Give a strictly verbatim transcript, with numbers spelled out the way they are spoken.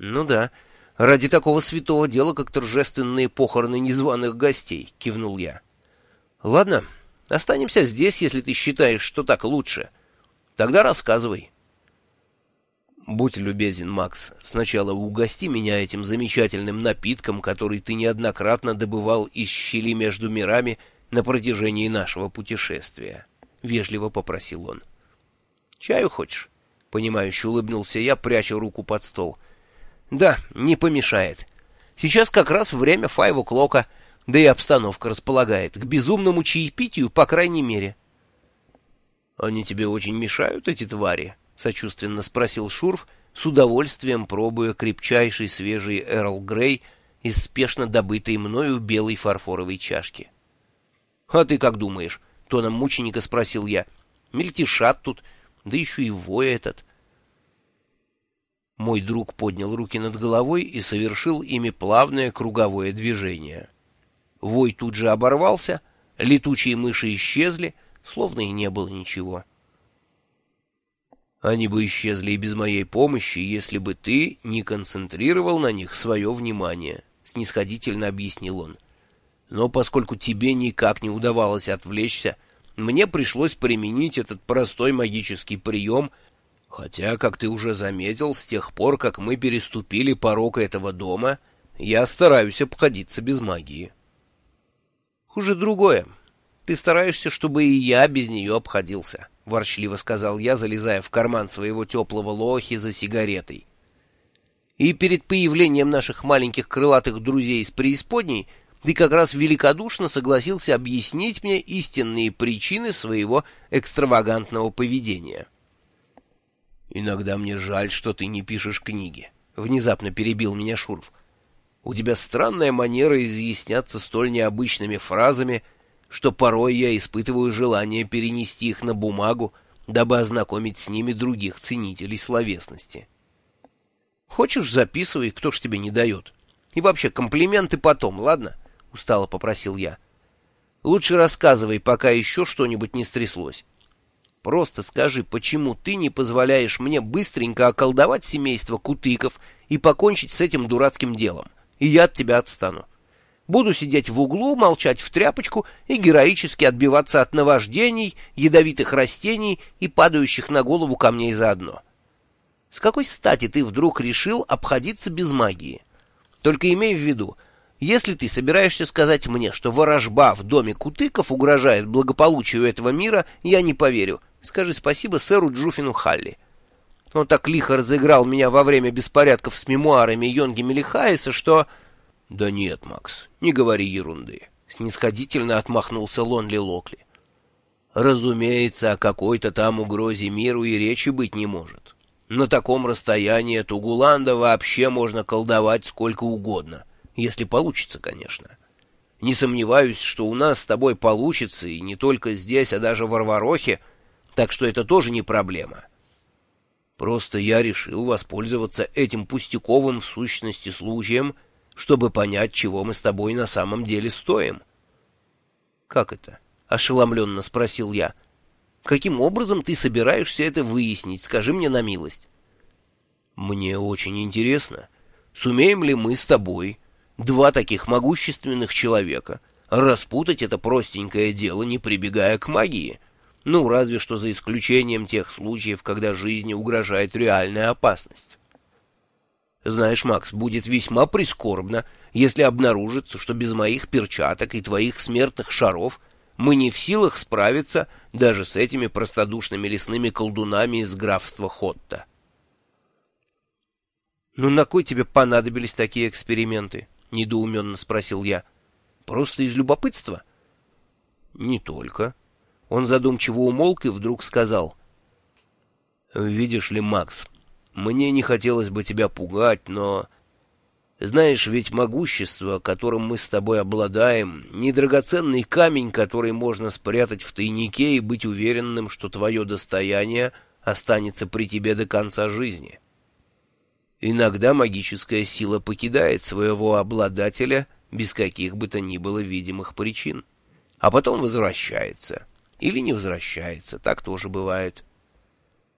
Ну да, ради такого святого дела, как торжественные похороны незваных гостей, кивнул я. Ладно, останемся здесь, если ты считаешь, что так лучше. Тогда рассказывай. Будь любезен, Макс, сначала угости меня этим замечательным напитком, который ты неоднократно добывал из щели между мирами на протяжении нашего путешествия, — вежливо попросил он. — Чаю хочешь? — понимающе улыбнулся я, пряча руку под стол. — Да, не помешает. Сейчас как раз время файв о'клока, да и обстановка располагает к безумному чаепитию, по крайней мере. — Они тебе очень мешают, эти твари? — сочувственно спросил Шурф, с удовольствием пробуя крепчайший свежий Эрл Грей из спешно добытой мною белой фарфоровой чашки. — А ты как думаешь? — тоном мученика спросил я. — Мельтешат тут, да еще и вой этот. Мой друг поднял руки над головой и совершил ими плавное круговое движение. Вой тут же оборвался, летучие мыши исчезли, словно и не было ничего. Они бы исчезли и без моей помощи, если бы ты не концентрировал на них свое внимание, — снисходительно объяснил он. Но поскольку тебе никак не удавалось отвлечься, мне пришлось применить этот простой магический прием, хотя, как ты уже заметил, с тех пор, как мы переступили порог этого дома, я стараюсь обходиться без магии. Хуже другое. Ты стараешься, чтобы и я без нее обходился, — ворчливо сказал я, залезая в карман своего теплого лохи за сигаретой. И перед появлением наших маленьких крылатых друзей из преисподней ты как раз великодушно согласился объяснить мне истинные причины своего экстравагантного поведения. «Иногда мне жаль, что ты не пишешь книги», — внезапно перебил меня Шурф. «У тебя странная манера изъясняться столь необычными фразами, что порой я испытываю желание перенести их на бумагу, дабы ознакомить с ними других ценителей словесности. Хочешь, записывай, кто ж тебе не дает. И вообще, комплименты потом, ладно?» — устало попросил я. «Лучше рассказывай, пока еще что-нибудь не стряслось. Просто скажи, почему ты не позволяешь мне быстренько околдовать семейство Кутыков и покончить с этим дурацким делом, и я от тебя отстану. Буду сидеть в углу, молчать в тряпочку и героически отбиваться от наваждений, ядовитых растений и падающих на голову камней заодно. С какой стати ты вдруг решил обходиться без магии? Только имей в виду, если ты собираешься сказать мне, что ворожба в доме Кутыков угрожает благополучию этого мира, я не поверю. Скажи спасибо сэру Джуфину Халли. Он так лихо разыграл меня во время беспорядков с мемуарами Йонги Мелихаиса, что... — Да нет, Макс, не говори ерунды, — снисходительно отмахнулся Лонли Локли. — Разумеется, о какой-то там угрозе миру и речи быть не может. На таком расстоянии от Угуланда вообще можно колдовать сколько угодно, если получится, конечно. Не сомневаюсь, что у нас с тобой получится, и не только здесь, а даже в Арварохе, так что это тоже не проблема. Просто я решил воспользоваться этим пустяковым в сущности случаем, чтобы понять, чего мы с тобой на самом деле стоим. — Как это? — ошеломленно спросил я. — Каким образом ты собираешься это выяснить, скажи мне на милость? — Мне очень интересно, сумеем ли мы с тобой, два таких могущественных человека, распутать это простенькое дело, не прибегая к магии, ну, разве что за исключением тех случаев, когда жизни угрожает реальная опасность. Знаешь, Макс, будет весьма прискорбно, если обнаружится, что без моих перчаток и твоих смертных шаров мы не в силах справиться даже с этими простодушными лесными колдунами из графства Хотта. — Ну, на кой тебе понадобились такие эксперименты? — недоуменно спросил я. — Просто из любопытства? — Не только. Он задумчиво умолк и вдруг сказал. — Видишь ли, Макс, мне не хотелось бы тебя пугать, но... Знаешь, ведь могущество, которым мы с тобой обладаем, не драгоценный камень, который можно спрятать в тайнике и быть уверенным, что твое достояние останется при тебе до конца жизни. Иногда магическая сила покидает своего обладателя без каких бы то ни было видимых причин, а потом возвращается. Или не возвращается, так тоже бывает.